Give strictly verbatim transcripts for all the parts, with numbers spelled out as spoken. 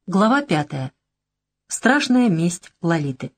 Глава пятая. Страшная месть Лолиты.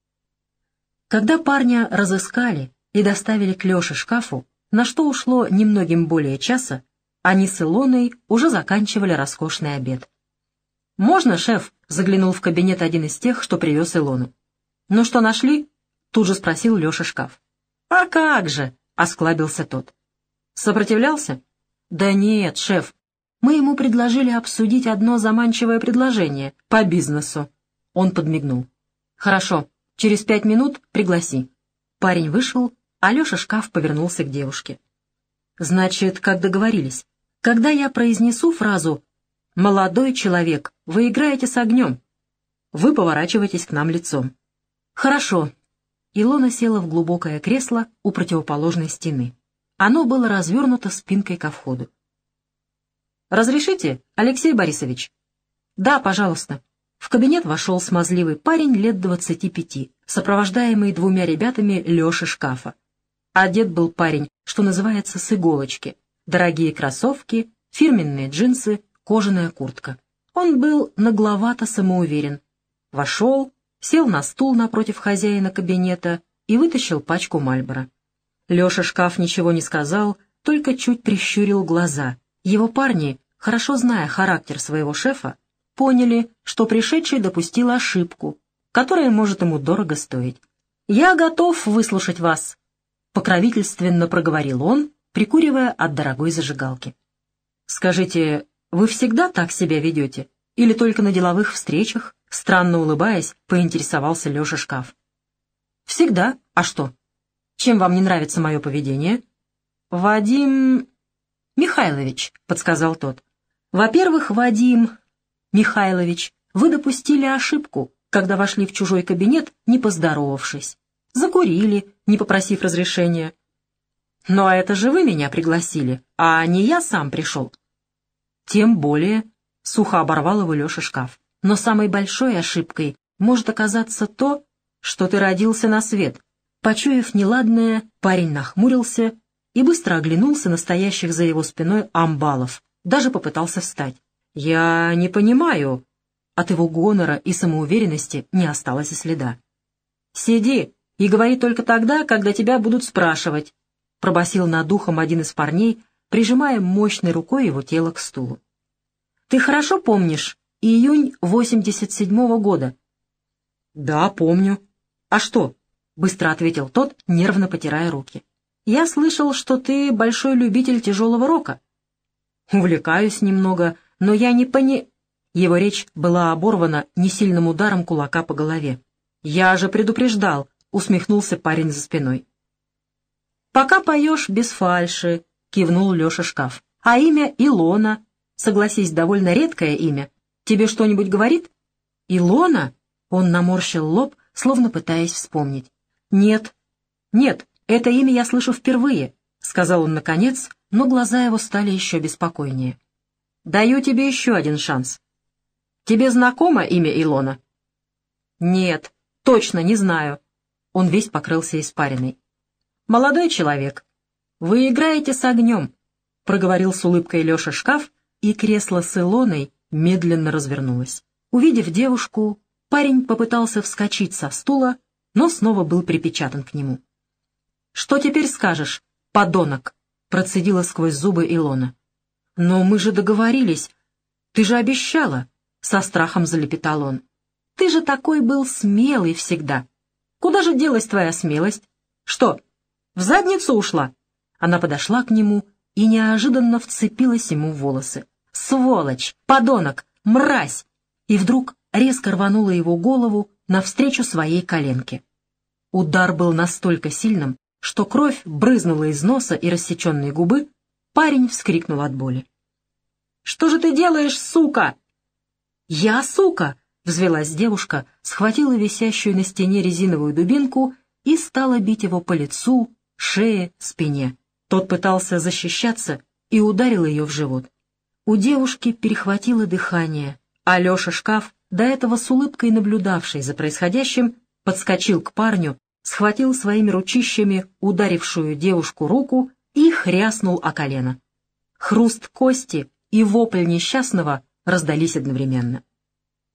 Когда парня разыскали и доставили к Лёше шкафу, на что ушло немногим более часа, они с Илоной уже заканчивали роскошный обед. «Можно, шеф?» — заглянул в кабинет один из тех, что привез Илону. «Ну что, нашли?» — тут же спросил Лёша шкаф. «А как же!» — осклабился тот. «Сопротивлялся?» «Да нет, шеф. Мы ему предложили обсудить одно заманчивое предложение по бизнесу». Он подмигнул. «Хорошо, через пять минут пригласи». Парень вышел, а Лёша шкаф повернулся к девушке. «Значит, как договорились, когда я произнесу фразу «Молодой человек, вы играете с огнем», вы поворачиваетесь к нам лицом». «Хорошо». Илона села в глубокое кресло у противоположной стены. Оно было развернуто спинкой ко входу. «Разрешите, Алексей Борисович?» «Да, пожалуйста». В кабинет вошел смазливый парень лет двадцати пяти, сопровождаемый двумя ребятами Лёши шкафа. Одет был парень, что называется, с иголочки. Дорогие кроссовки, фирменные джинсы, кожаная куртка. Он был нагловато самоуверен. Вошел, сел на стул напротив хозяина кабинета и вытащил пачку Мальборо. Лёша шкаф ничего не сказал, только чуть прищурил глаза. Его парни, хорошо зная характер своего шефа, поняли, что пришедший допустил ошибку, которая может ему дорого стоить. «Я готов выслушать вас», — покровительственно проговорил он, прикуривая от дорогой зажигалки. «Скажите, вы всегда так себя ведете? Или только на деловых встречах?» — странно улыбаясь, поинтересовался Лёша шкаф. «Всегда. А что? Чем вам не нравится мое поведение?» «Вадим Михайлович», — подсказал тот. «Во-первых, Вадим Михайлович, вы допустили ошибку, когда вошли в чужой кабинет, не поздоровавшись. Закурили, не попросив разрешения. Но это же вы меня пригласили, а не я сам пришел». «Тем более», — сухо оборвал его Лёша шкаф. «Но самой большой ошибкой может оказаться то, что ты родился на свет». Почуяв неладное, парень нахмурился и быстро оглянулся на стоящих за его спиной амбалов, даже попытался встать. «Я не понимаю». От его гонора и самоуверенности не осталось и следа. «Сиди и говори только тогда, когда тебя будут спрашивать», — пробасил над ухом один из парней, прижимая мощной рукой его тело к стулу. «Ты хорошо помнишь июнь восемьдесят седьмого года?» «Да, помню. А что?» — быстро ответил тот, нервно потирая руки. «Я слышал, что ты большой любитель тяжелого рока». «Увлекаюсь немного, но я не пони...» Его речь была оборвана несильным ударом кулака по голове. «Я же предупреждал», — усмехнулся парень за спиной. «Пока поешь без фальши», — кивнул Лёша шкаф. «А имя Илона, согласись, довольно редкое имя. Тебе что-нибудь говорит?» «Илона?» — он наморщил лоб, словно пытаясь вспомнить. «Нет, нет, это имя я слышу впервые», — сказал он наконец, но глаза его стали еще беспокойнее. «Даю тебе еще один шанс. Тебе знакомо имя Илона?» «Нет, точно не знаю». Он весь покрылся испариной. «Молодой человек, вы играете с огнем», — проговорил с улыбкой Лёша шкаф, и кресло с Илоной медленно развернулось. Увидев девушку, парень попытался вскочить со стула, но снова был припечатан к нему. «Что теперь скажешь, подонок?» — процедила сквозь зубы Илона. «Но мы же договорились. Ты же обещала!» — со страхом залепетал он. «Ты же такой был смелый всегда. Куда же делась твоя смелость? Что, в задницу ушла?» Она подошла к нему и неожиданно вцепилась ему в волосы. «Сволочь! Подонок! Мразь!» И вдруг резко рванула его голову навстречу своей коленке. Удар был настолько сильным, что кровь брызнула из носа и рассеченной губы. Парень вскрикнул от боли. «Что же ты делаешь, сука?» «Я сука!» — взвелась девушка, схватила висящую на стене резиновую дубинку и стала бить его по лицу, шее, спине. Тот пытался защищаться и ударил ее в живот. У девушки перехватило дыхание, а Лёша шкаф, до этого с улыбкой наблюдавший за происходящим, подскочил к парню, схватил своими ручищами ударившую девушку руку и хряснул о колено. Хруст кости и вопль несчастного раздались одновременно.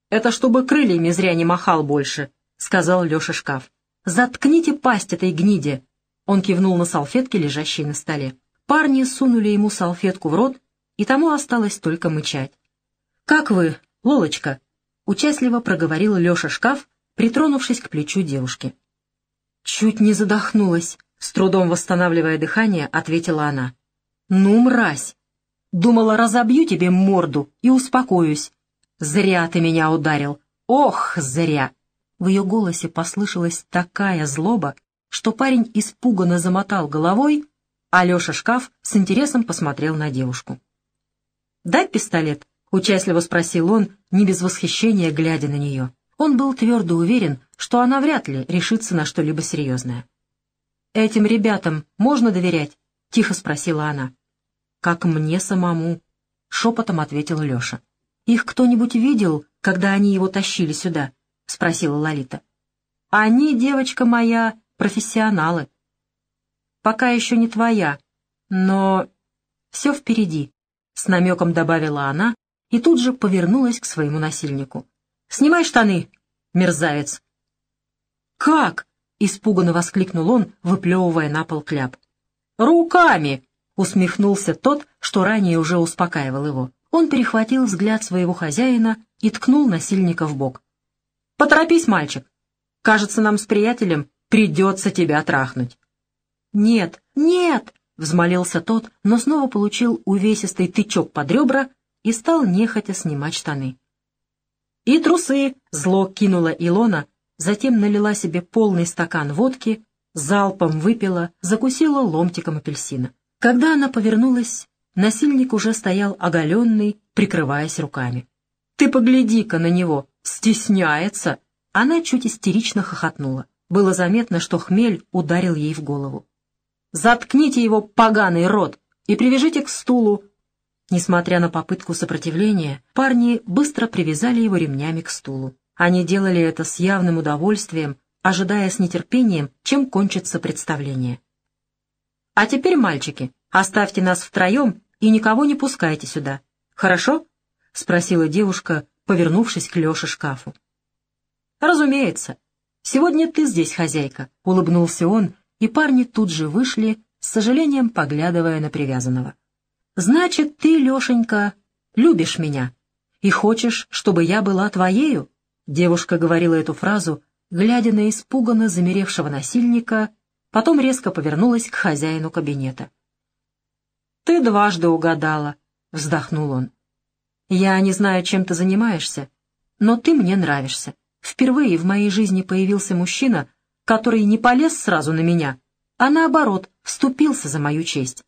Это чтобы крыльями зря не махал больше», — сказал Леша Шкаф. «Заткните пасть этой гниде!» Он кивнул на салфетки, лежащие на столе. Парни сунули ему салфетку в рот, и тому осталось только мычать. «Как вы, Лолочка?» — участливо проговорил Леша Шкаф, притронувшись к плечу девушки. «Чуть не задохнулась», — с трудом восстанавливая дыхание, ответила она. «Ну, мразь! Думала, разобью тебе морду и успокоюсь. Зря ты меня ударил. Ох, зря!» В ее голосе послышалась такая злоба, что парень испуганно замотал головой, а Леша Шкаф с интересом посмотрел на девушку. «Дай пистолет?» — участливо спросил он, не без восхищения глядя на нее. Он был твердо уверен, что она вряд ли решится на что-либо серьезное. «Этим ребятам можно доверять?» — тихо спросила она. «Как мне самому», — шепотом ответил Леша. «Их кто-нибудь видел, когда они его тащили сюда?» — спросила Лолита. «Они, девочка моя, профессионалы. Пока еще не твоя, но все впереди», — с намеком добавила она и тут же повернулась к своему насильнику. «Снимай штаны, мерзавец!» «Как?» — испуганно воскликнул он, выплевывая на пол кляп. «Руками!» — усмехнулся тот, что ранее уже успокаивал его. Он перехватил взгляд своего хозяина и ткнул насильника в бок. «Поторопись, мальчик! Кажется, нам с приятелем придется тебя трахнуть». «Нет, нет!» — взмолился тот, но снова получил увесистый тычок под ребра и стал нехотя снимать штаны. «И трусы!» — зло кинула Илона, затем налила себе полный стакан водки, залпом выпила, закусила ломтиком апельсина. Когда она повернулась, насильник уже стоял оголенный, прикрываясь руками. «Ты погляди-ка на него! Стесняется!» Она чуть истерично хохотнула. Было заметно, что хмель ударил ей в голову. «Заткните его поганый рот и привяжите к стулу!» Несмотря на попытку сопротивления, парни быстро привязали его ремнями к стулу. Они делали это с явным удовольствием, ожидая с нетерпением, чем кончится представление. «А теперь, мальчики, оставьте нас втроем и никого не пускайте сюда. Хорошо?» — спросила девушка, повернувшись к Леше Шкафу. «Разумеется. Сегодня ты здесь хозяйка», — улыбнулся он, и парни тут же вышли, с сожалением поглядывая на привязанного. «Значит, ты, Лешенька, любишь меня и хочешь, чтобы я была твоею?» Девушка говорила эту фразу, глядя на испуганно замеревшего насильника, потом резко повернулась к хозяину кабинета. «Ты дважды угадала», — вздохнул он. «Я не знаю, чем ты занимаешься, но ты мне нравишься. Впервые в моей жизни появился мужчина, который не полез сразу на меня, а наоборот, вступился за мою честь.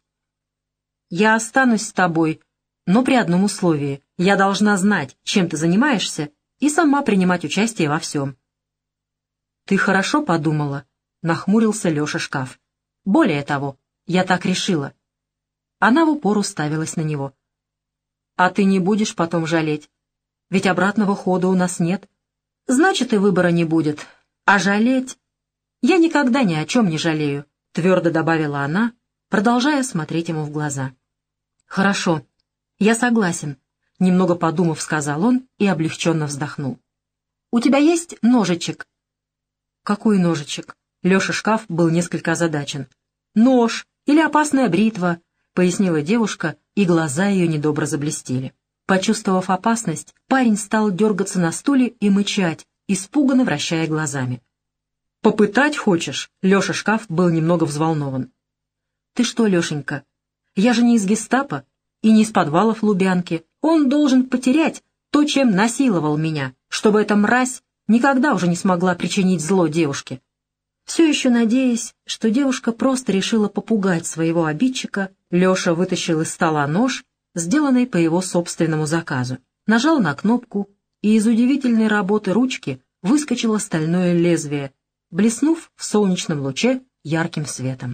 Я останусь с тобой, но при одном условии. Я должна знать, чем ты занимаешься, и сама принимать участие во всем». «Ты хорошо подумала», — нахмурился Леша Шкаф. «Более того, я так решила». Она в упор уставилась на него. «А ты не будешь потом жалеть? Ведь обратного хода у нас нет. Значит, и выбора не будет. А жалеть? Я никогда ни о чем не жалею», — твердо добавила она, продолжая смотреть ему в глаза. «Хорошо, я согласен», — немного подумав, сказал он и облегченно вздохнул. «У тебя есть ножичек?» «Какой ножичек?» Леша Шкаф был несколько озадачен. «Нож или опасная бритва», — пояснила девушка, и глаза ее недобро заблестели. Почувствовав опасность, парень стал дергаться на стуле и мычать, испуганно вращая глазами. «Попытать хочешь?» — Леша Шкаф был немного взволнован. «Ты что, Лешенька, я же не из гестапо и не из подвалов Лубянки. Он должен потерять то, чем насиловал меня, чтобы эта мразь никогда уже не смогла причинить зло девушке». Все еще надеясь, что девушка просто решила попугать своего обидчика, Леша вытащил из стола нож, сделанный по его собственному заказу, нажал на кнопку, и из удивительной работы ручки выскочило стальное лезвие, блеснув в солнечном луче ярким светом.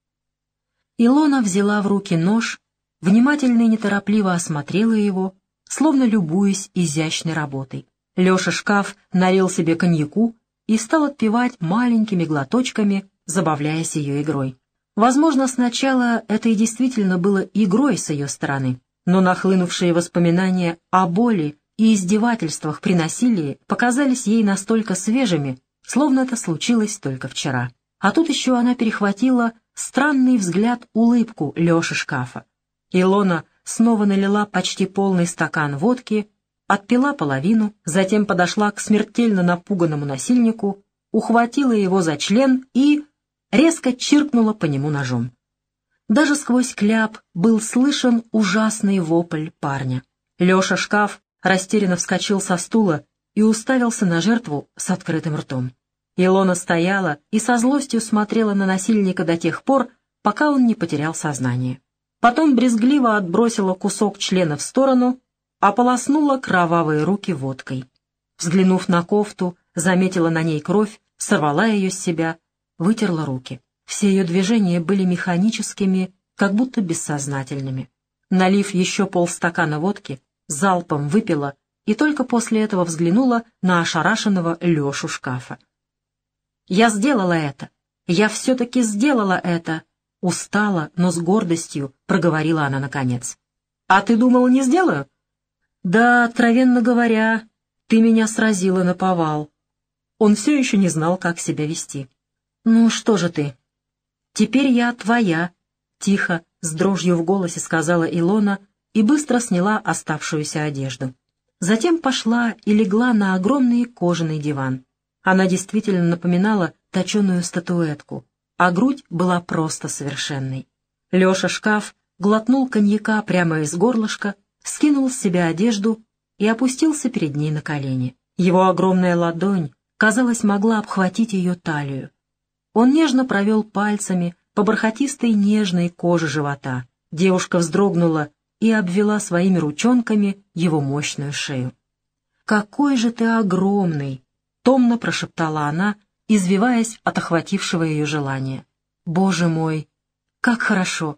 Илона взяла в руки нож, внимательно и неторопливо осмотрела его, словно любуясь изящной работой. Леша Шкаф налил себе коньяку и стал отпивать маленькими глоточками, забавляясь ее игрой. Возможно, сначала это и действительно было игрой с ее стороны, но нахлынувшие воспоминания о боли и издевательствах при насилии показались ей настолько свежими, словно это случилось только вчера. А тут еще она перехватила странный взгляд улыбку Леши Шкафа. Илона снова налила почти полный стакан водки, отпила половину, затем подошла к смертельно напуганному насильнику, ухватила его за член и резко чиркнула по нему ножом. Даже сквозь кляп был слышен ужасный вопль парня. Леша Шкаф растерянно вскочил со стула и уставился на жертву с открытым ртом. Илона стояла и со злостью смотрела на насильника до тех пор, пока он не потерял сознание. Потом брезгливо отбросила кусок члена в сторону, ополоснула кровавые руки водкой. Взглянув на кофту, заметила на ней кровь, сорвала ее с себя, вытерла руки. Все ее движения были механическими, как будто бессознательными. Налив еще полстакана водки, залпом выпила и только после этого взглянула на ошарашенного Лешу Шкафа. «Я сделала это! Я все-таки сделала это!» Устала, но с гордостью проговорила она наконец. «А ты думал, не сделаю?» «Да, откровенно говоря, ты меня сразила наповал». Он все еще не знал, как себя вести. «Ну что же ты?» «Теперь я твоя», — тихо, с дрожью в голосе сказала Илона и быстро сняла оставшуюся одежду. Затем пошла и легла на огромный кожаный диван. Она действительно напоминала точеную статуэтку, а грудь была просто совершенной. Леша Шкаф глотнул коньяка прямо из горлышка, скинул с себя одежду и опустился перед ней на колени. Его огромная ладонь, казалось, могла обхватить ее талию. Он нежно провел пальцами по бархатистой нежной коже живота. Девушка вздрогнула и обвела своими ручонками его мощную шею. «Какой же ты огромный!» — томно прошептала она, извиваясь от охватившего ее желания. «Боже мой, как хорошо!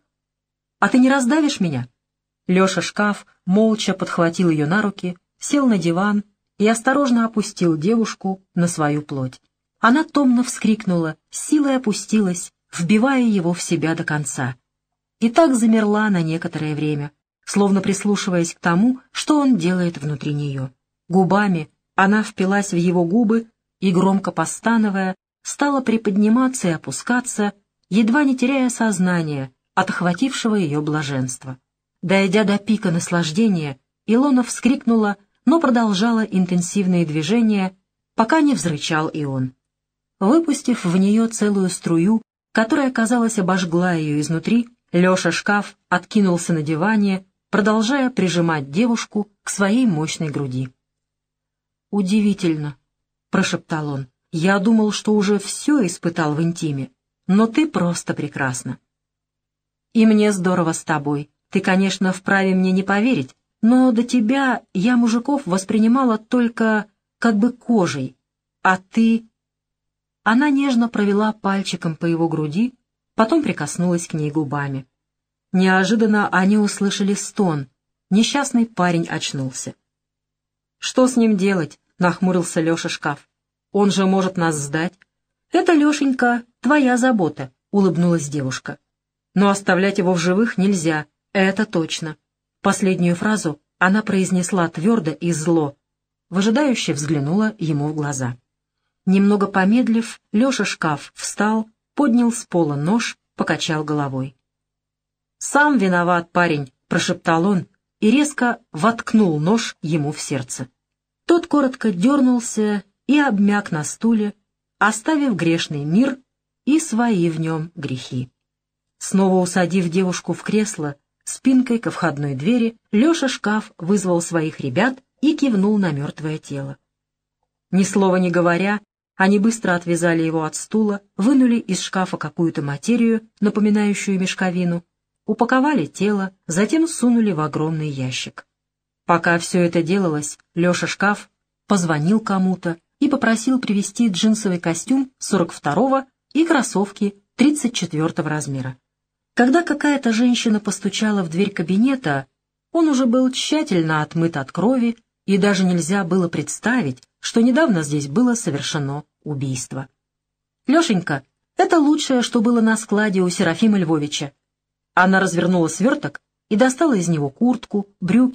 А ты не раздавишь меня?» Леша Шкаф молча подхватил ее на руки, сел на диван и осторожно опустил девушку на свою плоть. Она томно вскрикнула, силой опустилась, вбивая его в себя до конца. И так замерла на некоторое время, словно прислушиваясь к тому, что он делает внутри нее. Губами она впилась в его губы и, громко постановая, стала приподниматься и опускаться, едва не теряя сознание от охватившего ее блаженства. Дойдя до пика наслаждения, Илона вскрикнула, но продолжала интенсивные движения, пока не взрычал и он. Выпустив в нее целую струю, которая, казалось, обожгла ее изнутри, Леша Шкаф откинулся на диване, продолжая прижимать девушку к своей мощной груди. «Удивительно», — прошептал он, — «я думал, что уже все испытал в интиме, но ты просто прекрасна. И мне здорово с тобой. Ты, конечно, вправе мне не поверить, но до тебя я мужиков воспринимала только как бы кожей, а ты...» Она нежно провела пальчиком по его груди, потом прикоснулась к ней губами. Неожиданно они услышали стон. Несчастный парень очнулся. «Что с ним делать?» — нахмурился Леша Шкаф. «Он же может нас сдать». «Это, Лешенька, твоя забота», — улыбнулась девушка. «Но оставлять его в живых нельзя, это точно». Последнюю фразу она произнесла твердо и зло, выжидающе взглянула ему в глаза. Немного помедлив, Леша Шкаф встал, поднял с пола нож, покачал головой. «Сам виноват, парень», — прошептал он и резко воткнул нож ему в сердце. Тот коротко дернулся и обмяк на стуле, оставив грешный мир и свои в нем грехи. Снова усадив девушку в кресло, спинкой ко входной двери, Леша Шкаф вызвал своих ребят и кивнул на мертвое тело. Ни слова не говоря, они быстро отвязали его от стула, вынули из шкафа какую-то материю, напоминающую мешковину, упаковали тело, затем сунули в огромный ящик. Пока все это делалось, Леша Шкаф позвонил кому-то и попросил привезти джинсовый костюм сорок второго и кроссовки тридцать четвертого размера. Когда какая-то женщина постучала в дверь кабинета, он уже был тщательно отмыт от крови, и даже нельзя было представить, что недавно здесь было совершено убийство. «Лешенька, это лучшее, что было на складе у Серафима Львовича». Она развернула сверток и достала из него куртку, брюки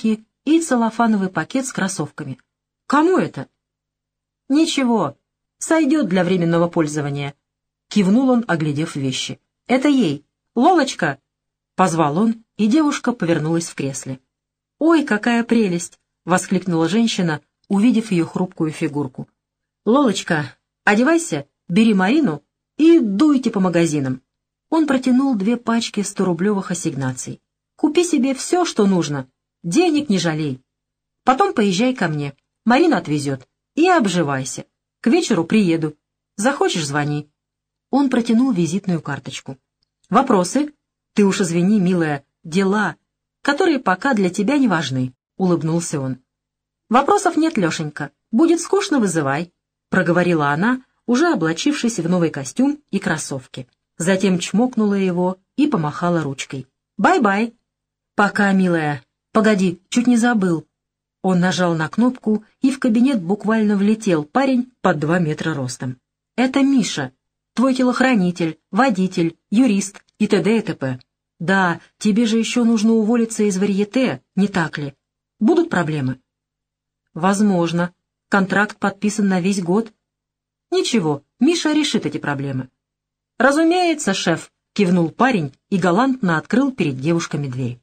и целлофановый пакет с кроссовками. «Кому это?» «Ничего, сойдет для временного пользования», — кивнул он, оглядев вещи. «Это ей. Лолочка!» — позвал он, и девушка повернулась в кресле. «Ой, какая прелесть!» — воскликнула женщина, увидев ее хрупкую фигурку. «Лолочка, одевайся, бери Марину и дуйте по магазинам». Он протянул две пачки сторублевых ассигнаций. «Купи себе все, что нужно. Денег не жалей. Потом поезжай ко мне. Марина отвезет. И обживайся. К вечеру приеду. Захочешь — звони». Он протянул визитную карточку. «Вопросы? Ты уж извини, милая, дела, которые пока для тебя не важны», — улыбнулся он. «Вопросов нет, Лешенька. Будет скучно — вызывай», — проговорила она, уже облачившись в новый костюм и кроссовки. Затем чмокнула его и помахала ручкой. «Бай-бай». «Пока, милая. Погоди, чуть не забыл». Он нажал на кнопку, и в кабинет буквально влетел парень под два метра ростом. «Это Миша, твой телохранитель, водитель, юрист и т.д. и т.п. Да, тебе же еще нужно уволиться из варьете, не так ли? Будут проблемы?» «Возможно. Контракт подписан на весь год». «Ничего, Миша решит эти проблемы». «Разумеется, шеф», — кивнул парень и галантно открыл перед девушками дверь.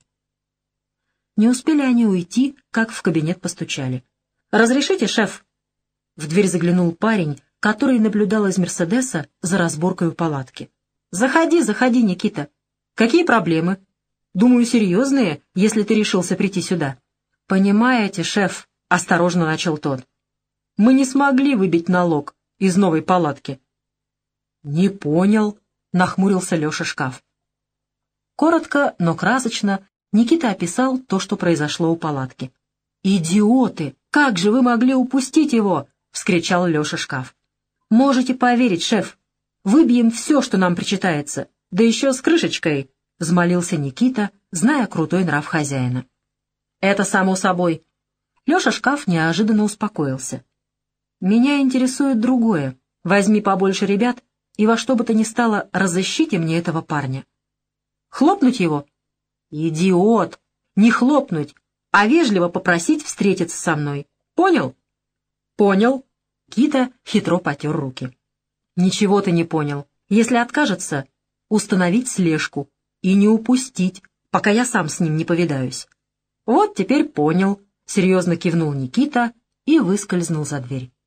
Не успели они уйти, как в кабинет постучали. «Разрешите, шеф?» В дверь заглянул парень, который наблюдал из «Мерседеса» за разборкой у палатки. «Заходи, заходи, Никита. Какие проблемы? Думаю, серьезные, если ты решился прийти сюда». «Понимаете, шеф», — осторожно начал тот, — «мы не смогли выбить налог из новой палатки». «Не понял», — нахмурился Леша Шкаф. Коротко, но красочно Никита описал то, что произошло у палатки. «Идиоты! Как же вы могли упустить его?» — вскричал Леша Шкаф. «Можете поверить, шеф, выбьем все, что нам причитается, да еще с крышечкой», — взмолился Никита, зная крутой нрав хозяина. «Это само собой». Леша Шкаф неожиданно успокоился. «Меня интересует другое. Возьми побольше ребят и во что бы то ни стало разыщите мне этого парня». «Хлопнуть его?» «Идиот! Не хлопнуть, а вежливо попросить встретиться со мной. Понял?» «Понял». Кита хитро потер руки. «Ничего ты не понял. Если откажется, установить слежку и не упустить, пока я сам с ним не повидаюсь». «Вот теперь понял», — серьезно кивнул Никита и выскользнул за дверь.